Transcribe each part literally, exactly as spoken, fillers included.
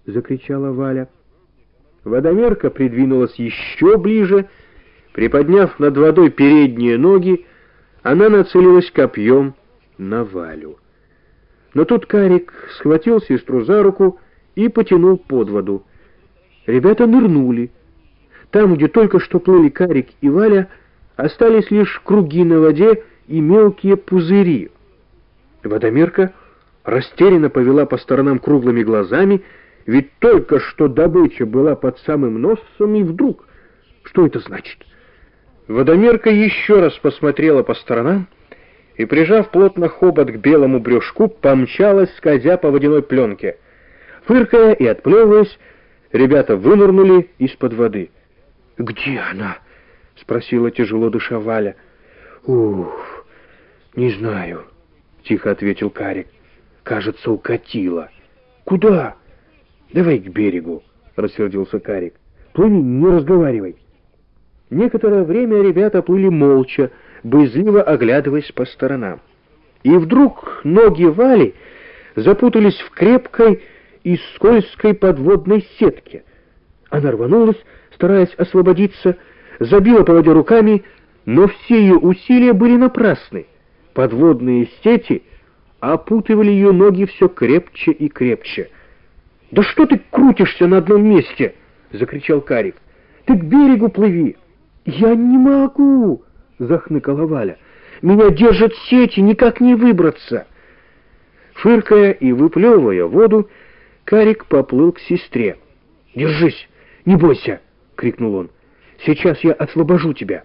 — закричала Валя. Водомерка придвинулась еще ближе. Приподняв над водой передние ноги, она нацелилась копьем на Валю. Но тут Карик схватил сестру за руку и потянул под воду. Ребята нырнули. Там, где только что плыли Карик и Валя, остались лишь круги на воде и мелкие пузыри. Водомерка растерянно повела по сторонам круглыми глазами, ведь только что добыча была под самым носом, и вдруг... Что это значит? Водомерка еще раз посмотрела по сторонам и, прижав плотно хобот к белому брюшку, помчалась, скользя по водяной пленке. Фыркая и отплевываясь, ребята вынырнули из-под воды. «Где она?» — спросила тяжело дыша Валя. «Ух, не знаю», — тихо ответил Карик. «Кажется, укатила». «Куда?» «Давай к берегу», — рассердился Карик. «Плыви, не разговаривай». Некоторое время ребята плыли молча, боязливо оглядываясь по сторонам. И вдруг ноги Вали запутались в крепкой и скользкой подводной сетке. Она рванулась, стараясь освободиться, забила по воде руками, но все ее усилия были напрасны. Подводные сети опутывали ее ноги все крепче и крепче. «Да что ты крутишься на одном месте?» — закричал Карик. «Ты к берегу плыви!» «Я не могу!» — захныкала Валя. «Меня держат сети, никак не выбраться!» Фыркая и выплевывая воду, Карик поплыл к сестре. «Держись! Не бойся!» — крикнул он. «Сейчас я освобожу тебя!»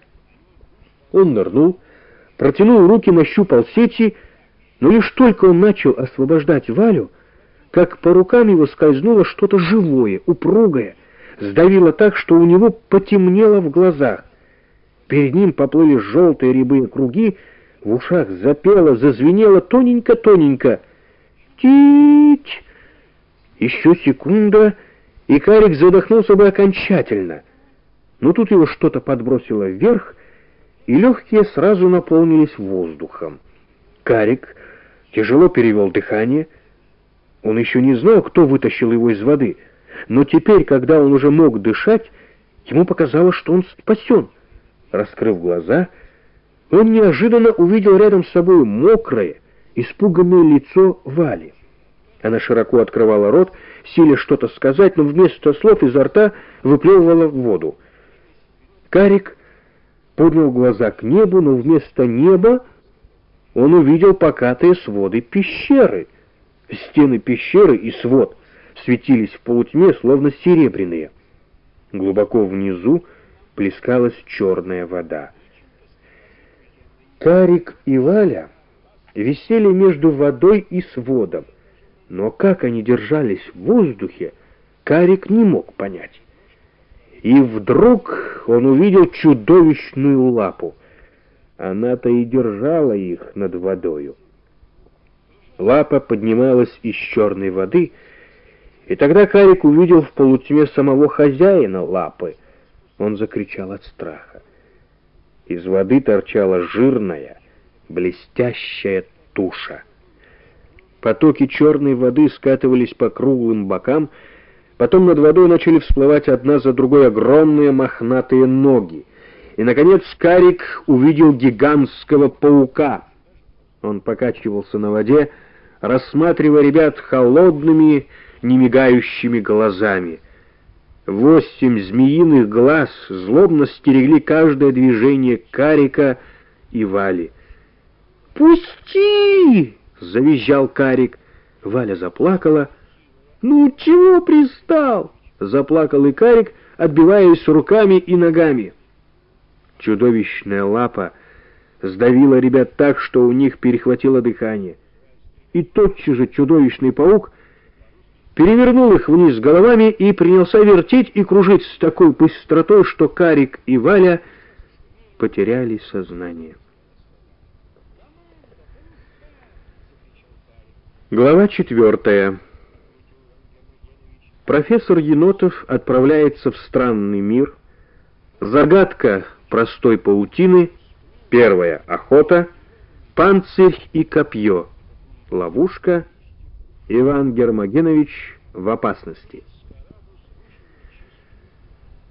Он нырнул, протянул руки, нащупал сети, но лишь только он начал освобождать Валю, как по рукам его скользнуло что-то живое, упругое, сдавило так, что у него потемнело в глазах. Перед ним поплыли желтые рябые круги, в ушах запело, зазвенело тоненько-тоненько. «Тить!» Еще секунда, и Карик задохнулся бы окончательно. Но тут его что-то подбросило вверх, и легкие сразу наполнились воздухом. Карик тяжело перевел дыхание. Он еще не знал, кто вытащил его из воды, но теперь, когда он уже мог дышать, ему показалось, что он спасен. Раскрыв глаза, он неожиданно увидел рядом с собой мокрое, испуганное лицо Вали. Она широко открывала рот, силясь что-то сказать, но вместо слов изо рта выплевывала в воду. Карик поднял глаза к небу, но вместо неба он увидел покатые своды пещеры. Стены пещеры и свод светились в полутьме, словно серебряные. Глубоко внизу плескалась черная вода. Карик и Валя висели между водой и сводом, но как они держались в воздухе, Карик не мог понять. И вдруг он увидел чудовищную лапу. Она-то и держала их над водою. Лапа поднималась из черной воды, и тогда Карик увидел в полутьме самого хозяина лапы. Он закричал от страха. Из воды торчала жирная, блестящая туша. Потоки черной воды скатывались по круглым бокам, потом над водой начали всплывать одна за другой огромные мохнатые ноги. И, наконец, Карик увидел гигантского паука. Он покачивался на воде, рассматривая ребят холодными, немигающими глазами. Восемь змеиных глаз злобно стерегли каждое движение Карика и Вали. «Пусти!» — завизжал Карик. Валя заплакала. «Ну, чего пристал?» — заплакал и Карик, отбиваясь руками и ногами. Чудовищная лапа сдавила ребят так, что у них перехватило дыхание. И тотчас же чудовищный паук перевернул их вниз головами и принялся вертеть и кружить с такой быстротой, что Карик и Валя потеряли сознание. Глава четвертая. Профессор Енотов отправляется в странный мир. Загадка простой паутины. Первая охота. Панцирь и копье. Ловушка. Иван Гермогенович в опасности.